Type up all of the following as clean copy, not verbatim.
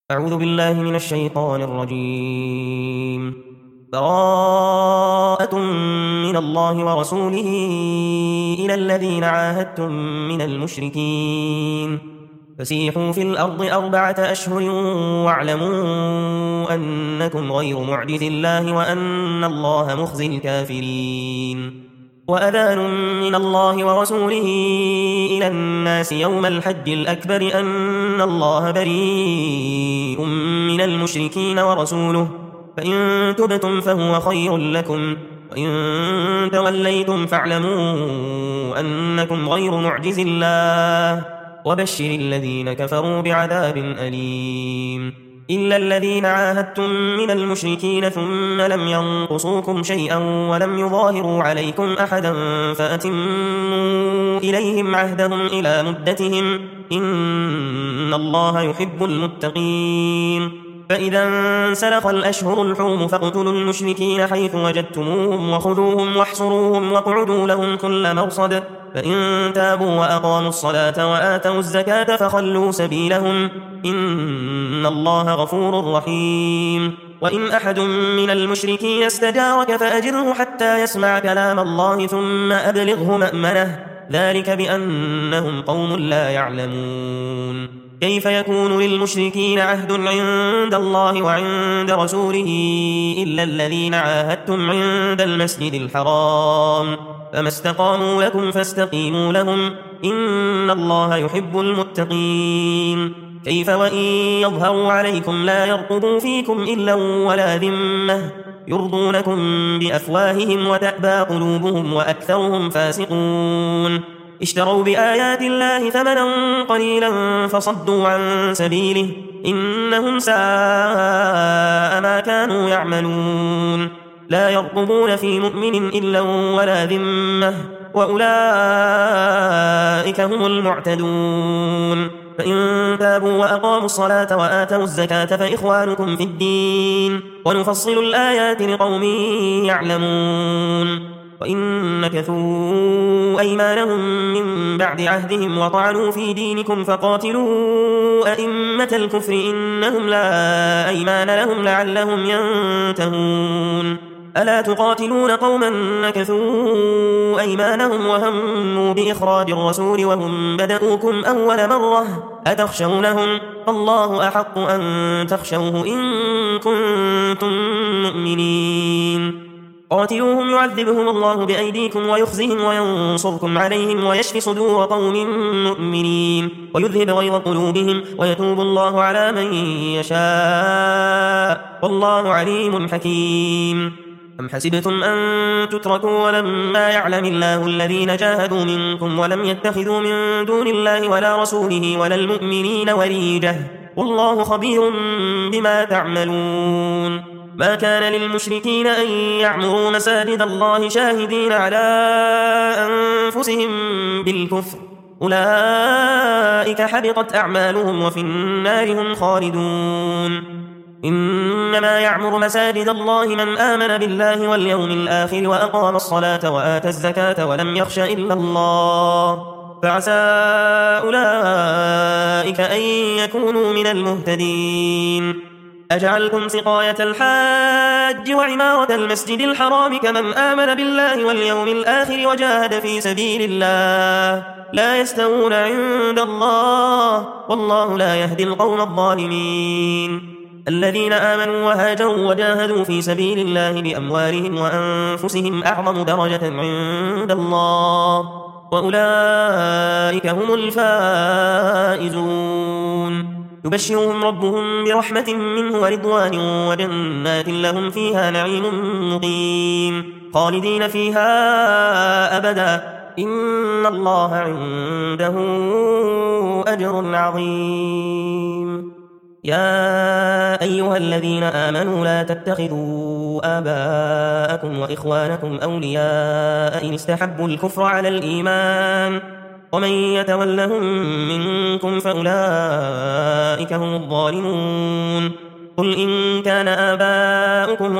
أعوذ بالله من الشيطان الرجيم. براءة من الله ورسوله إلى الذين عاهدتم من المشركين فسيحوا في الأرض 4 أشهر واعلموا أنكم غير معجز الله وأن الله مخزي الكافرين. وأذان من الله ورسوله إلى الناس يوم الحج الأكبر أن الله بريء من المشركين ورسوله فإن تبتم فهو خير لكم وإن توليتم فاعلموا أنكم غير معجز الله وبشر الذين كفروا بعذاب أليم. إلا الذين عاهدتم من المشركين ثم لم ينقصوكم شيئا ولم يظاهروا عليكم أحدا فأتموا إليهم عهدهم إلى مدتهم إن الله يحب المتقين. فإذا انسلخ الأشهر الحرم فاقتلوا المشركين حيث وجدتموهم وخذوهم واحصروهم واقعدوا لهم كل مرصد فإن تابوا وأقاموا الصلاة وآتوا الزكاة فخلوا سبيلهم إن الله غفور رحيم. وإن أحد من المشركين استجارك فأجره حتى يسمع كلام الله ثم أبلغه مأمنه ذلك بأنهم قوم لا يعلمون. كيف يكون للمشركين عهد عند الله وعند رسوله إلا الذين عاهدتم عند المسجد الحرام فما استقاموا لكم فاستقيموا لهم إن الله يحب المتقين. كيف وإن يظهروا عليكم لا يرقبوا فيكم إلا ولا ذمة يرضونكم بأفواههم وتأبى قلوبهم وأكثرهم فاسقون. اشتروا بآيات الله ثمنا قليلا فصدوا عن سبيله إنهم ساء ما كانوا يعملون. لا يرقبون في مؤمن إلا ولا ذمة وأولئك هم المعتدون. فإن تابوا وأقاموا الصلاة وآتوا الزكاة فإخوانكم في الدين ونفصل الآيات لقوم يعلمون. وإن نكثوا أيمانهم من بعد عهدهم وطعنوا في دينكم فقاتلوا أئمة الكفر إنهم لا أيمان لهم لعلهم ينتهون. ألا تقاتلون قوما نكثوا أيمانهم وهموا بإخراج الرسول وهم بدؤوكم أول مرة أتخشونهم فالله أحق أن تخشوه إن كنتم مؤمنين. قاتلوهم يعذبهم الله بأيديكم ويخزهم وينصركم عليهم ويشفي صدور قوم مؤمنين ويذهب غيظ قلوبهم ويتوب الله على من يشاء والله عليم حكيم. أم حسبتم أن تتركوا ولما يعلم الله الذين جاهدوا منكم ولم يتخذوا من دون الله ولا رسوله ولا المؤمنين وليجة والله خبير بما تعملون. ما كان للمشركين أن يعمروا مساجد الله شاهدين على أنفسهم بالكفر أولئك حبطت أعمالهم وفي النار هم خالدون. إنما يعمر مساجد الله من آمن بالله واليوم الآخر وأقام الصلاة وآتى الزكاة ولم يخش إلا الله فعسى أولئك أن يكونوا من المهتدين. أجعلتم سقاية الحاج وعمارة المسجد الحرام كمن آمن بالله واليوم الآخر وجاهد في سبيل الله لا يستوون عند الله والله لا يهدي القوم الظالمين. الذين آمنوا وهاجروا وجاهدوا في سبيل الله بأموالهم وأنفسهم أعظم درجة عند الله وأولئك هم الفائزون. يبشرهم ربهم برحمة منه ورضوان وجنات لهم فيها نعيم مقيم خالدين فيها أبدا إن الله عنده أجر عظيم. يا أيها الذين آمنوا لا تتخذوا آباءكم وإخوانكم أولياء إن استحبوا الكفر على الإيمان ومن يتولهم منكم فأولئك هم الظالمون. قل إن كان آباؤكم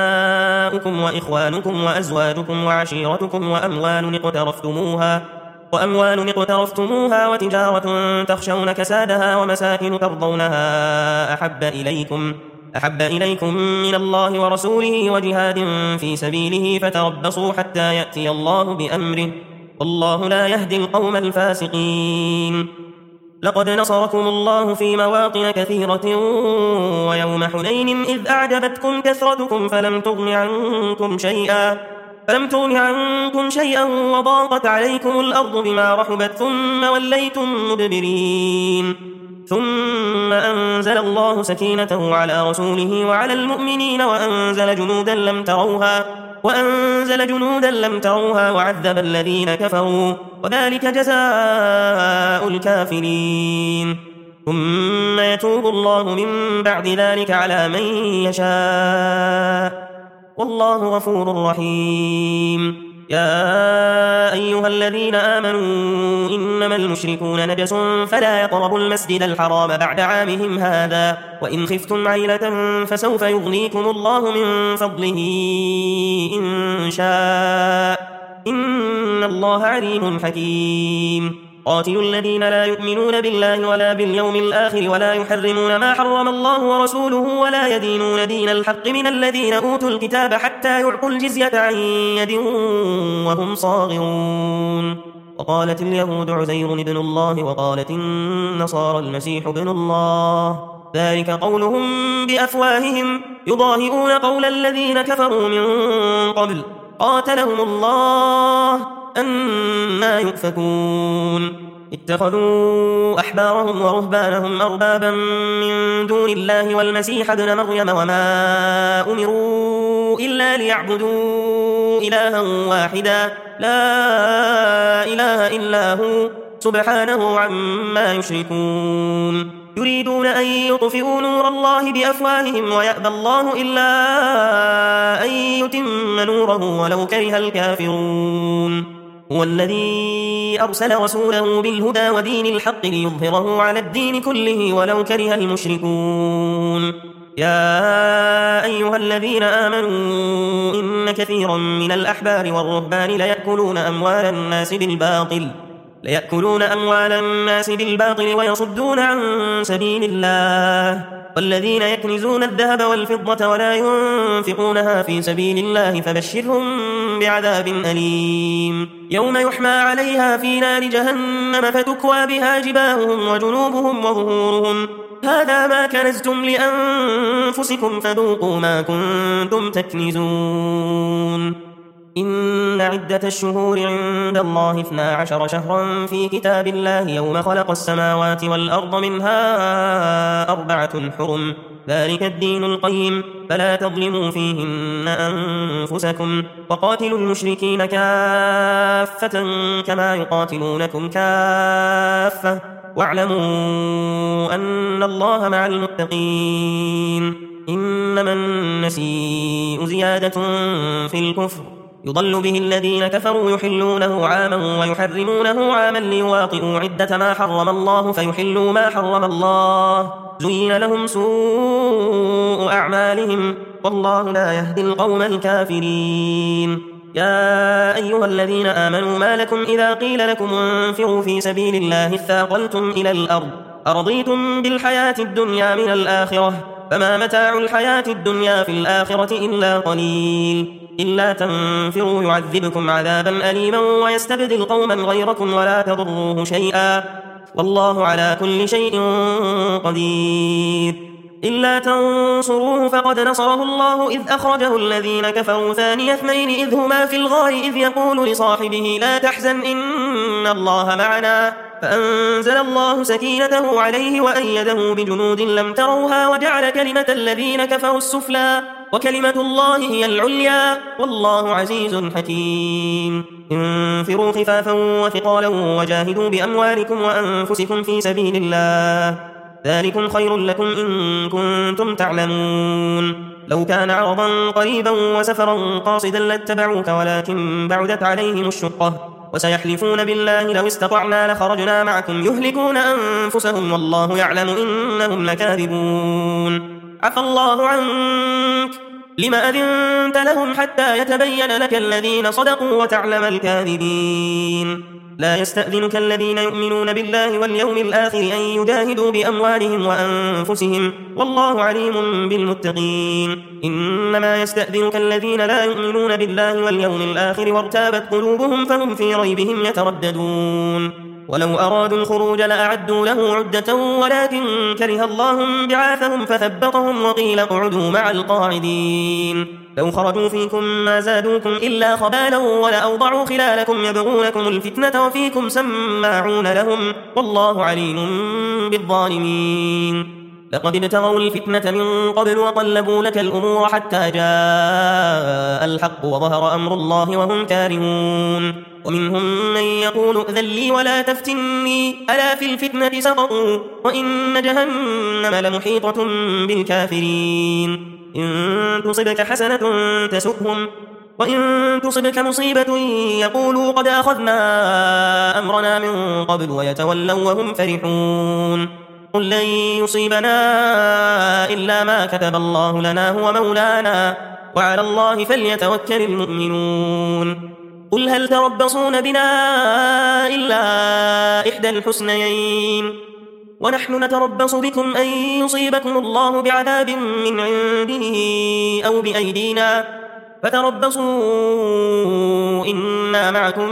وأبناؤكم وإخوانكم وأزواجكم وعشيرتكم وأموال اقترفتموها وأموال اقترفتموها وتجارة تخشون كسادها ومساكن ترضونها أحب إليكم من الله ورسوله وجهاد في سبيله فتربصوا حتى يأتي الله بأمره والله لا يهدي القوم الفاسقين. لقد نصركم الله في مواطن كثيرة ويوم حنين إذ أعجبتكم كثرتكم فلم تغن عنكم شيئا وضاقت عليكم الأرض بما رحبت ثم وليتم مدبرين. ثم أنزل الله سكينته على رسوله وعلى المؤمنين وأنزل جنودا لم تروها وعذب الذين كفروا وذلك جزاء الكافرين. ثم يتوب الله من بعد ذلك على من يشاء والله غفور رحيم. يا أيها الذين آمنوا إنما المشركون نجس فلا يقربوا المسجد الحرام بعد عامهم هذا وإن خفتم عيلة فسوف يغنيكم الله من فضله إن شاء إن الله عليم حكيم. قاتلوا الذين لا يؤمنون بالله ولا باليوم الآخر ولا يحرمون ما حرم الله ورسوله ولا يدينون دين الحق من الذين أوتوا الكتاب حتى يعطوا الجزية عن يد وهم صاغرون. وقالت اليهود عزير ابن الله وقالت النصارى المسيح ابن الله ذلك قولهم بأفواههم يضاهئون قول الذين كفروا من قبل قاتلهم الله أنى يؤفكون. اتخذوا أحبارهم ورهبانهم أربابا من دون الله والمسيح ابن مريم وما أمروا إلا ليعبدوا إلها واحدا لا إله إلا هو سبحانه عما يشركون. يريدون أن يطفئوا نور الله بأفواههم ويأبى الله إلا أن يتم نوره ولو كره الكافرون. هو الذي أرسل رسوله بالهدى ودين الحق ليظهره على الدين كله ولو كره المشركون. يا أيها الذين آمنوا إن كثيرا من الأحبار والرهبان ليأكلون أموال الناس بالباطل ويصدون عن سبيل الله والذين يكنزون الذهب والفضة ولا ينفقونها في سبيل الله فبشرهم بعذاب أليم يوم يحمى عليها في نار جهنم فتكوى بها جباههم وجنوبهم وظهورهم هذا ما كنزتم لأنفسكم فذوقوا ما كنتم تكنزون. إن عدة الشهور عند الله 12 شهرا في كتاب الله يوم خلق السماوات والأرض منها 4 حرم ذلك الدين القيم فلا تظلموا فيهن أنفسكم وقاتلوا المشركين كافة كما يقاتلونكم كافة واعلموا أن الله مع المتقين. إنما النسيء زيادة في الكفر يضل به الذين كفروا يحلونه عاما ويحرمونه عاما ليواطئوا عدة ما حرم الله فيحلوا ما حرم الله زين لهم سوء أعمالهم والله لا يهدي القوم الكافرين. يا أيها الذين آمنوا ما لكم إذا قيل لكم انفروا في سبيل الله اثاقلتم إلى الأرض أرضيتم بالحياة الدنيا من الآخرة فما متاع الحياة الدنيا في الآخرة إلا قليل إلا تنفروا يعذبكم عذابا أليما ويستبدل قوما غيركم ولا تضروه شيئا والله على كل شيء قدير. إلا تنصروه فقد نصره الله إذ أخرجه الذين كفروا ثاني اثنين إذ هما في الغار إذ يقول لصاحبه لا تحزن إن الله معنا فأنزل الله سكينته عليه وأيده بجنود لم تروها وجعل كلمة الذين كفروا السفلى وكلمة الله هي العليا والله عزيز حكيم. انفروا خفافا وثقالا وجاهدوا بأموالكم وأنفسكم في سبيل الله ذلكم خير لكم إن كنتم تعلمون. لو كان عرضا قريبا وسفرا قاصدا لاتبعوك ولكن بعدت عليهم الشقة وسيحلفون بالله لو استطعنا لخرجنا معكم يهلكون أنفسهم والله يعلم إنهم لكاذبون. عفى الله عنك لما أذنت لهم حتى يتبين لك الذين صدقوا وتعلم الكاذبين. لا يستأذنك الذين يؤمنون بالله واليوم الآخر أن يجاهدوا بأموالهم وأنفسهم والله عليم بالمتقين. إنما يستأذنك الذين لا يؤمنون بالله واليوم الآخر وارتابت قلوبهم فهم في ريبهم يترددون. ولو أرادوا الخروج لأعدوا له عدة ولكن كره الله بعاثهم فثبطهم وقيل اقعدوا مع القاعدين. لو خرجوا فيكم ما زادوكم إلا خبالا ولأوضعوا خلالكم يبغونكم الفتنة وفيكم سماعون لهم والله عليم بالظالمين. لقد ابتغوا الفتنة من قبل وقلبوا لك الأمور حتى جاء الحق وظهر أمر الله وهم كارهون. ومنهم من يقول ائذن لي ولا تفتني ألا في الفتنة سقطوا وإن جهنم لمحيطة بالكافرين. إن تصبك حسنة تسؤهم وإن تصبك مصيبة يقولوا قد أخذنا أمرنا من قبل ويتولوا وهم فرحون. قل لن يصيبنا إلا ما كتب الله لنا هو مولانا وعلى الله فليتوكل المؤمنون. قل هل تربصون بنا إلا إحدى الحسنيين ونحن نتربص بكم أن يصيبكم الله بعذاب من عنده أو بأيدينا فتربصوا إنا معكم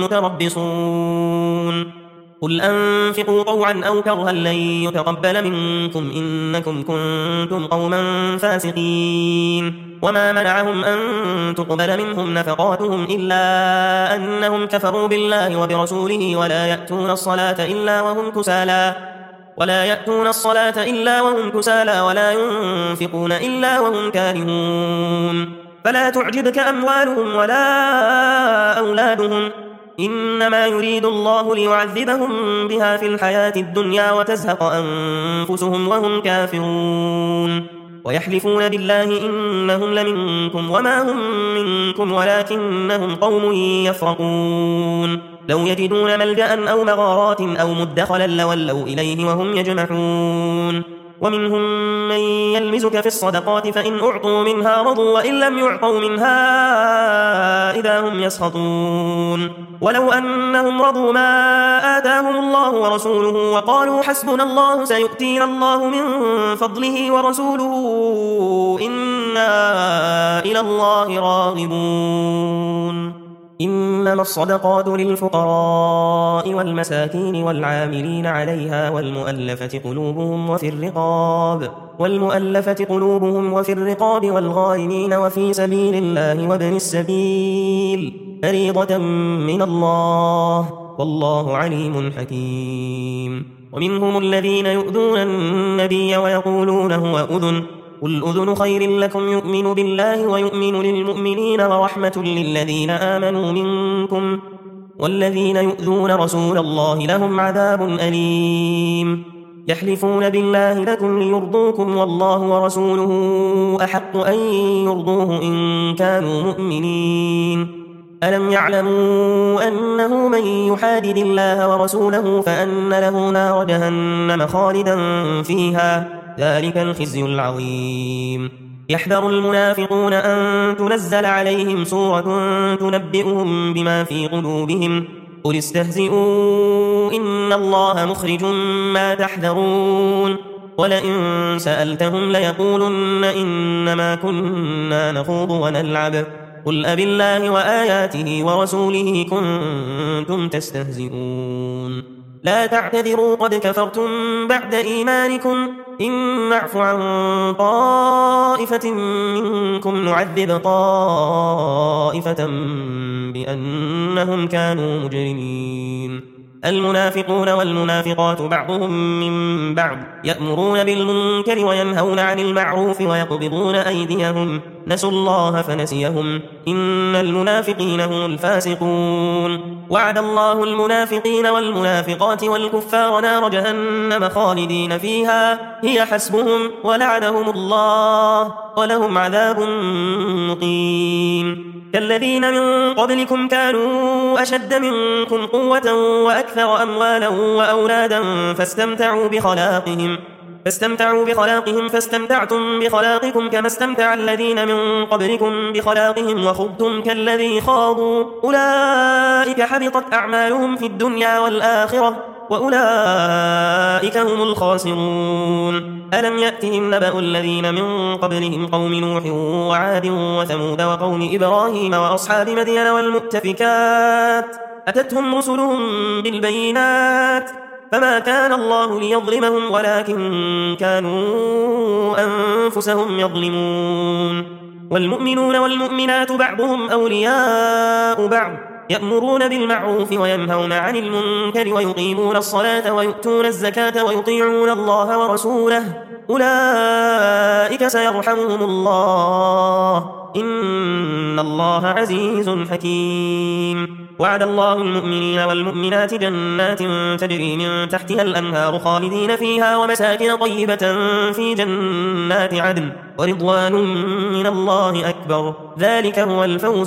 متربصون. قل أنفقوا طوعا أو كرها لن يتقبل منكم إنكم كنتم قوما فاسقين. وما منعهم أن تقبل منهم نفقاتهم إلا أنهم كفروا بالله وبرسوله ولا يأتون الصلاة إلا وهم كسالى ولا ينفقون إلا وهم كارهون. فلا تعجبك أموالهم ولا أولادهم إنما يريد الله ليعذبهم بها في الحياة الدنيا وتزهق أنفسهم وهم كافرون. ويحلفون بالله إنهم لمنكم وما هم منكم ولكنهم قوم يفرقون. لو يجدون ملجأ أو مغارات أو مدخلا لولوا إليه وهم يجمحون. ومنهم من يلمزك في الصدقات فإن أعطوا منها رضوا وإن لم يعطوا منها إذا هم يسخطون. ولو أنهم رضوا ما آتاهم الله ورسوله وقالوا حسبنا الله سيؤتينا الله من فضله ورسوله إنا إلى الله راغبون. إنما الصدقات للفقراء والمساكين والعاملين عليها والمؤلفة قلوبهم وفي الرقاب والغارمين وفي سبيل الله وابن السبيل فريضة من الله والله عليم حكيم. ومنهم الذين يؤذون النبي ويقولون هو أذن قل أذن خير لكم يؤمن بالله ويؤمن للمؤمنين ورحمة للذين آمنوا منكم والذين يؤذون رسول الله لهم عذاب أليم. يحلفون بالله لكم ليرضوكم والله ورسوله أحق أن يرضوه إن كانوا مؤمنين. ألم يعلموا أنه من يحادد الله ورسوله فأن له نار جهنم خالدا فيها ذلك الخزي العظيم. يحذر المنافقون أن تنزل عليهم سورة تنبئهم بما في قلوبهم قل استهزئوا إن الله مخرج ما تحذرون. ولئن سألتهم ليقولن إنما كنا نخوض ونلعب قل أبالله وآياته ورسوله كنتم تستهزئون. لا تعتذروا قد كفرتم بعد إيمانكم إن نعف عن طائفة منكم نعذب طائفة بأنهم كانوا مجرمين. المنافقون والمنافقات بعضهم من بعض يأمرون بالمنكر وينهون عن المعروف ويقبضون أيديهم نسوا الله فنسيهم إن المنافقين هم الفاسقون. وعد الله المنافقين والمنافقات والكفار نار جهنم خالدين فيها هي حسبهم ولعنهم الله ولهم عذاب مقيم. كالذين من قبلكم كانوا أشد منكم قوة وأكثر أموالا وأولادا فاستمتعوا بخلاقهم فاستمتعتم بخلاقكم كما استمتع الذين من قبلكم بخلاقهم وخضتم كالذي خاضوا أولئك حبطت أعمالهم في الدنيا والآخرة وأولئك هم الخاسرون ألم يأتهم نبأ الذين من قبلهم قوم نوح وعاد وثمود وقوم إبراهيم وأصحاب مدين والمؤتفكات أتتهم رسلهم بالبينات فما كان الله ليظلمهم ولكن كانوا أنفسهم يظلمون والمؤمنون والمؤمنات بعضهم أولياء بعض يأمرون بالمعروف وينهون عن المنكر ويقيمون الصلاة ويؤتون الزكاة ويطيعون الله ورسوله أولئك سيرحمهم الله إن الله عزيز حكيم وعد الله المؤمنين والمؤمنات جنات تجري من تحتها الأنهار خالدين فيها ومساكن طيبة في جنات عدن ورضوان من الله أكبر ذلك هو الفوز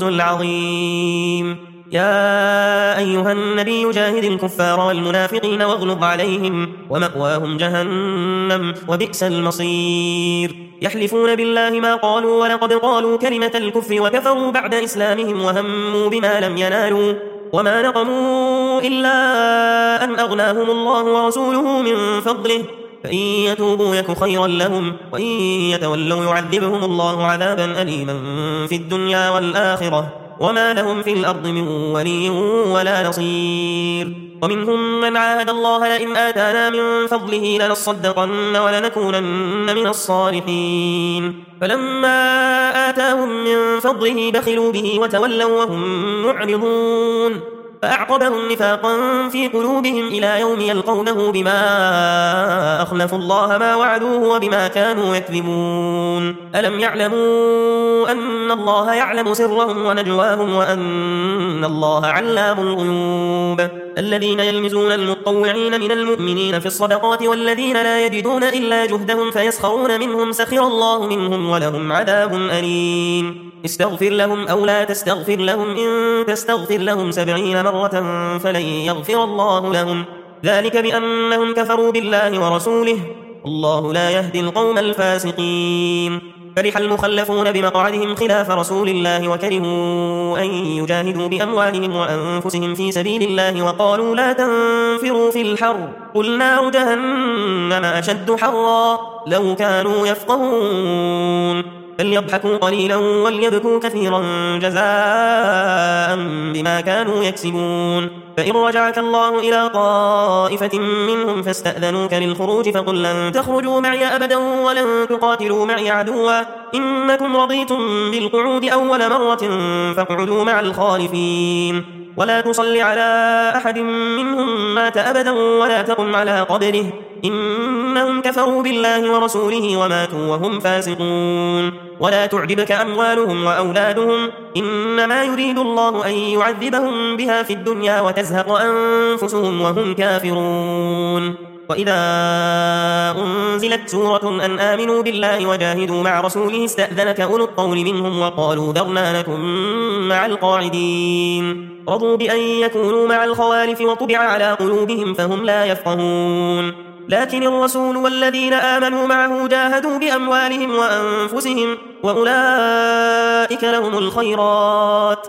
العظيم يا أيها النبي جاهد الكفار والمنافقين واغلظ عليهم ومأواهم جهنم وبئس المصير يحلفون بالله ما قالوا ولقد قالوا كلمة الكفر وكفروا بعد إسلامهم وهموا بما لم ينالوا وما نقموا إلا أن أغناهم الله ورسوله من فضله فإن يتوبوا يك خيرا لهم وإن يتولوا يعذبهم الله عذابا أليما في الدنيا والآخرة وما لهم في الأرض من ولي ولا نصير ومنهم من عاهد الله لئن آتانا من فضله لنصدقن ولنكونن من الصالحين فلما آتاهم من فضله بخلوا به وتولوا وهم معرضون فأعقبهم نفاقا في قلوبهم إلى يوم يلقونه بما أخلفوا الله ما وعدوه وبما كانوا يكذبون ألم يعلموا أن الله يعلم سرهم ونجواهم وأن الله علام الغيوب الذين يلمزون المطوعين من المؤمنين في الصدقات والذين لا يجدون إلا جهدهم فيسخرون منهم سخر الله منهم ولهم عذاب أليم استغفر لهم أو لا تستغفر لهم إن تستغفر لهم 70 مرة فلن يغفر الله لهم ذلك بأنهم كفروا بالله ورسوله الله لا يهدي القوم الفاسقين فرح المخلفون بمقعدهم خلاف رسول الله وكرهوا أن يجاهدوا بأموالهم وأنفسهم في سبيل الله وقالوا لا تنفروا في الحر قل نار جهنم أشد حرا لو كانوا يفقهون فليضحكوا قليلا وليبكوا كثيرا جزاء بما كانوا يكسبون فإن رجعك الله إلى طائفة منهم فاستأذنوك للخروج فقل لن تخرجوا معي أبدا ولن تقاتلوا معي عدوا إنكم رضيتم بالقعود أول مرة فاقعدوا مع الخالفين ولا تصل على أحد منهم مات أبدا ولا تقم على قبره إنهم كفروا بالله ورسوله وماتوا وهم فاسقون ولا تعجبك أموالهم وأولادهم إنما يريد الله أن يعذبهم بها في الدنيا وتزهق أنفسهم وهم كافرون وإذا أنزلت سورة أن آمنوا بالله وجاهدوا مع رسوله استأذنك أولو الطول منهم وقالوا ذرنا نكن مع القاعدين رضوا بأن يكونوا مع الخوالف وطبع على قلوبهم فهم لا يفقهون لكن الرسول والذين آمنوا معه جاهدوا بأموالهم وأنفسهم وأولئك لهم الخيرات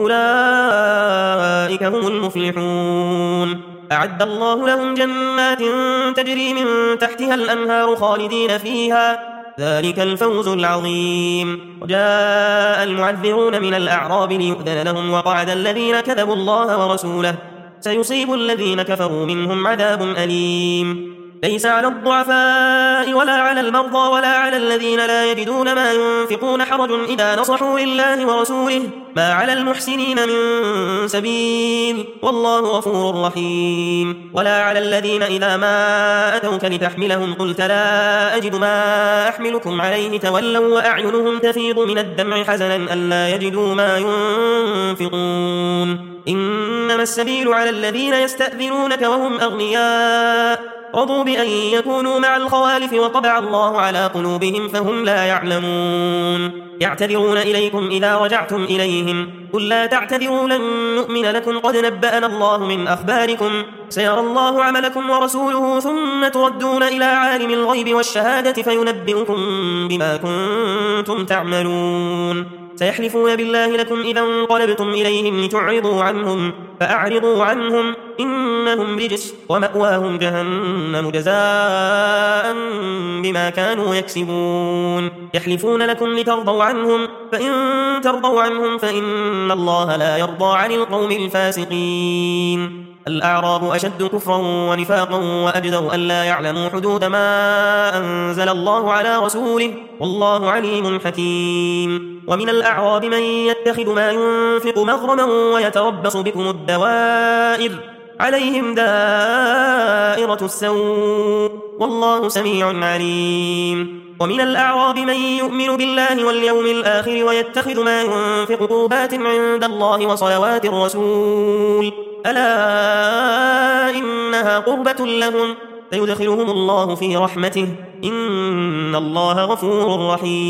وأولئك هم المفلحون أعد الله لهم جنات تجري من تحتها الأنهار خالدين فيها ذلك الفوز العظيم وجاء المعذرون من الأعراب ليؤذن لهم وقعد الذين كذبوا الله ورسوله سيصيب الذين كفروا منهم عذاب أليم ليس على الضعفاء ولا على المرضى ولا على الذين لا يجدون ما ينفقون حرج إذا نصحوا لله ورسوله ما على المحسنين من سبيل والله غفور رحيم ولا على الذين إذا ما أتوك لتحملهم قلت لا أجد ما أحملكم عليه تولوا وأعينهم تفيض من الدمع حزنا ألا يجدوا ما ينفقون إنما السبيل على الذين يستأذنونك وهم أغنياء رضوا بأن يكونوا مع الخوالف وطبع الله على قلوبهم فهم لا يعلمون يعتذرون إليكم إذا رجعتم إليهم قل لا تعتذروا لن نؤمن لكم قد نبأنا الله من أخباركم سيرى الله عملكم ورسوله ثم تردون إلى عالم الغيب والشهادة فينبئكم بما كنتم تعملون سيحلفون بالله لكم إذا انقلبتم إليهم لتعرضوا عنهم فأعرضوا عنهم إنهم رجس ومأواهم جهنم جزاء بما كانوا يكسبون يحلفون لكم لترضوا عنهم فإن ترضوا عنهم فإن الله لا يرضى عن القوم الفاسقين الأعراب أشد كفرا ونفاقا وأجدر أن لا يعلموا حدود ما أنزل الله على رسوله والله عليم حكيم ومن الأعراب من يتخذ ما ينفق مغرما ويتربص بكم الدوائر عليهم دائرة السوء والله سميع عليم ومن الأعراب من يؤمن بالله واليوم الآخر ويتخذ ما ينفق قربات عند الله وصلوات الرسول ألا إنها قربة لهم سيدخلهم الله في رحمته إن الله غفور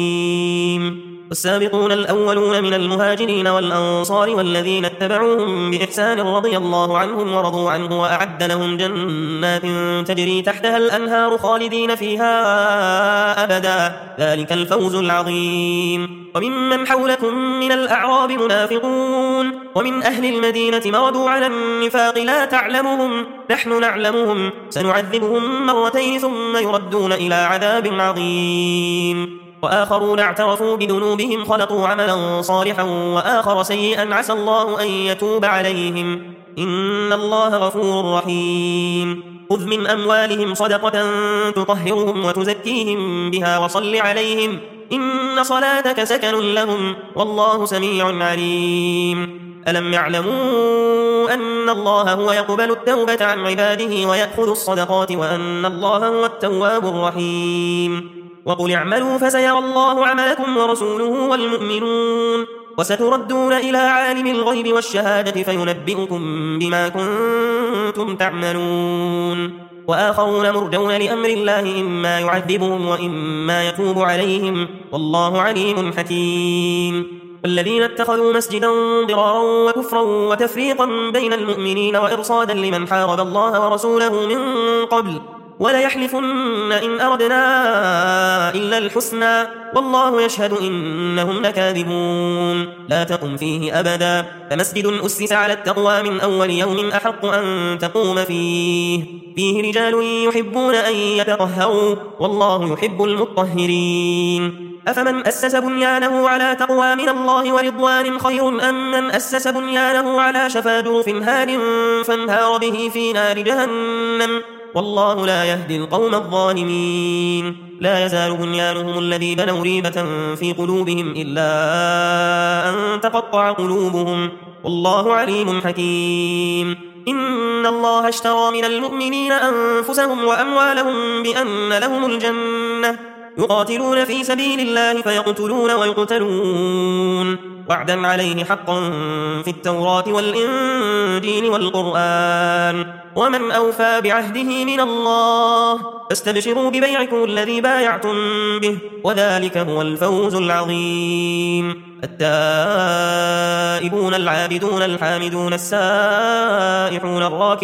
رحيم والسابقون الأولون من المهاجرين والأنصار والذين اتبعوهم بإحسان رضي الله عنهم ورضوا عنه وأعد لهم جنات تجري تحتها الأنهار خالدين فيها أبدا ذلك الفوز العظيم وممن حولكم من الأعراب منافقون ومن أهل المدينة مردوا على النفاق لا تعلمهم نحن نعلمهم سنعذبهم مرتين ثم يردون إلى عذاب عظيم وآخرون اعترفوا بذنوبهم خلقوا عملا صالحا وآخر سيئا عسى الله أن يتوب عليهم إن الله غفور رحيم خذ من أموالهم صدقة تطهرهم وتزكيهم بها وصل عليهم إن صلاتك سكن لهم والله سميع عليم ألم يعلموا أن الله هو يقبل التوبة عن عباده ويأخذ الصدقات وأن الله هو التواب الرحيم وقل اعملوا فسيرى الله عملكم ورسوله والمؤمنون وستردون إلى عالم الغيب والشهادة فينبئكم بما كنتم تعملون وآخرون مرجون لأمر الله إما يعذبهم وإما يتوب عليهم والله عليم حكيم والذين اتخذوا مسجدا ضرارا وكفرا وتفريقا بين المؤمنين وإرصادا لمن حارب الله ورسوله من قبل وليحلفن إن أردنا إلا الحسنى والله يشهد إنهم لكاذبون لا تقم فيه أبدا فمسجد أسس على التقوى من أول يوم أحق أن تقوم فيه رجال يحبون أن يتطهروا والله يحب المطهرين أفمن أسس بنيانه على تقوى من الله ورضوان خير أم من أسس بنيانه على شفا جرف هار فانهار به في نار جهنم والله لا يهدي القوم الظالمين لا يزال بنيانهم الذي بنوا ريبة في قلوبهم إلا أن تقطع قلوبهم والله عليم حكيم إن الله اشترى من المؤمنين أنفسهم وأموالهم بأن لهم الجنة يقاتلون في سبيل الله فيقتلون ويقتلون وعدا عليه حقا في التوراة والإنجيل والقرآن ومن أوفى بعهده من الله فاستبشروا ببيعكم الذي بايعتم به وذلك هو الفوز العظيم التائبون العابدون الحامدون السائحون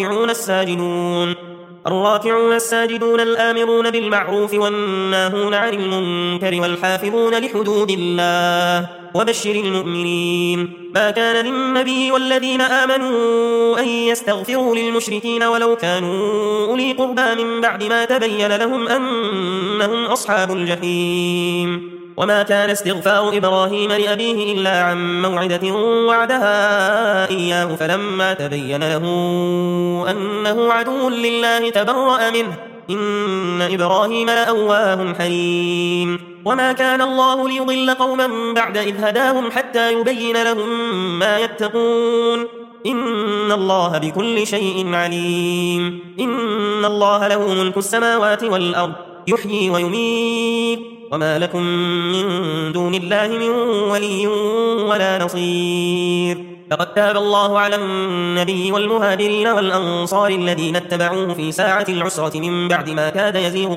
الراكعون الساجدون الآمرون بالمعروف والناهون عن المنكر والحافظون لحدود الله وبشر المؤمنين ما كان للنبي والذين آمنوا أن يستغفروا للمشركين ولو كانوا أولي قربى من بعد ما تبين لهم أنهم أصحاب الجحيم وما كان استغفار إبراهيم لأبيه إلا عن موعدة وعدها إياه فلما تبين له أنه عدو لله تبرأ منه إن إبراهيم لأواه حليم وما كان الله ليضل قوما بعد إذ هداهم حتى يبين لهم ما يتقون إن الله بكل شيء عليم إن الله له ملك السماوات والأرض يحيي ويميت وما لكم من دون الله من ولي ولا نصير لقد تاب الله على النبي والمهاجرين والأنصار الذين اتبعوه في ساعة العسرة من بعد ما كاد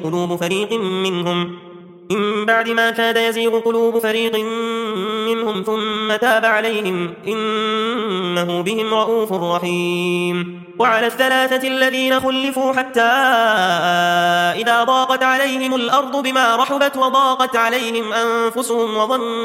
يزيغ قلوب فريق منهم ثم تاب عليهم إنه بهم رؤوف رحيم. وعلى الثلاثة الذين خلفوا حتى إذا ضاقت عليهم الأرض بما رحبت وضاقت عليهم أنفسهم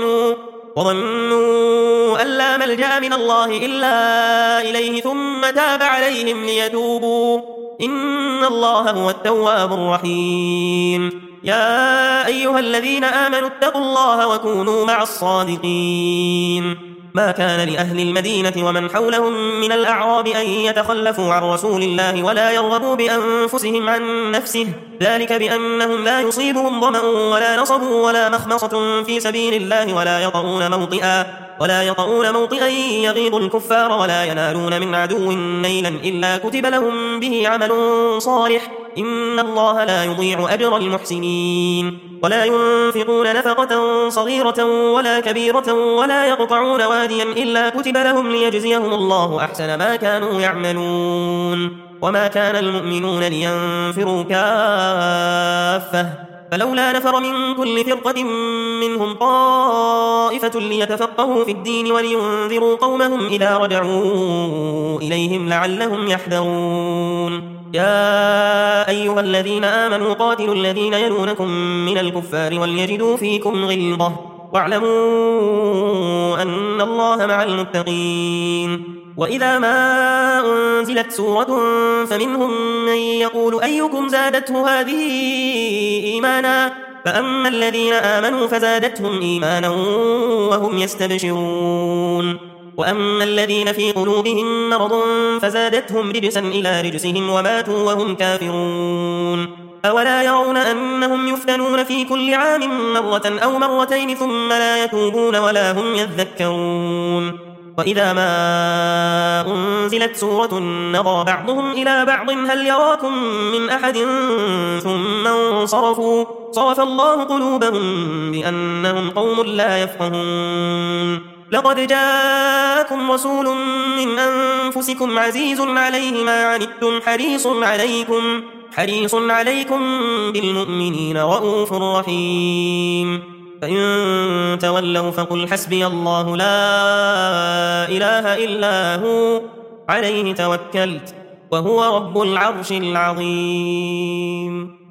وظنوا أن لا ملجأ من الله إلا إليه ثم تاب عليهم ليتوبوا إن الله هو التواب الرحيم. يا أيها الذين آمنوا اتقوا الله وكونوا مع الصادقين. ما كان لأهل المدينة ومن حولهم من الأعراب أن يتخلفوا عن رسول الله ولا يرغبوا بأنفسهم عن نفسه، ذلك بأنهم لا يصيبهم ظمأ ولا نصب ولا مخمصة في سبيل الله ولا يطؤون موطئا يغيظ الكفار ولا ينالون من عدو نيلا إلا كتب لهم به عمل صالح إن الله لا يضيع أجر المحسنين. ولا ينفقون نفقة صغيرة ولا كبيرة ولا يقطعون واديا إلا كتب لهم ليجزيهم الله أحسن ما كانوا يعملون. وما كان المؤمنون لينفروا كافة فلولا نفر من كل فرقة منهم طائفة ليتفقهوا في الدين ولينذروا قومهم إذا رجعوا إليهم لعلهم يحذرون. يا أيها الذين آمنوا قاتلوا الذين يلونكم من الكفار وليجدوا فيكم غلظة واعلموا أن الله مع المتقين. وإذا ما أنزلت سورة فمنهم من يقول أيكم زادته هذه إيمانا فأما الذين آمنوا فزادتهم إيمانا وهم يستبشرون وأما الذين في قلوبهم مرض فزادتهم رجسا إلى رجسهم وماتوا وهم كافرون. أولا يرون أنهم يفتنون في كل عام مرة أو مرتين ثم لا يتوبون ولا هم يذكرون. وإذا ما أنزلت سورة نظر بعضهم إلى بعض هل يراكم من أحد ثم انصرفوا صرف الله قلوبهم بأنهم قوم لا يفقهون. لقد جاءكم رسول من أنفسكم عزيز عليه ما عنتم حريص عليكم بالمؤمنين رؤوف رحيم. فإن تولوا فقل حسبي الله لا إله إلا هو عليه توكلت وهو رب العرش العظيم.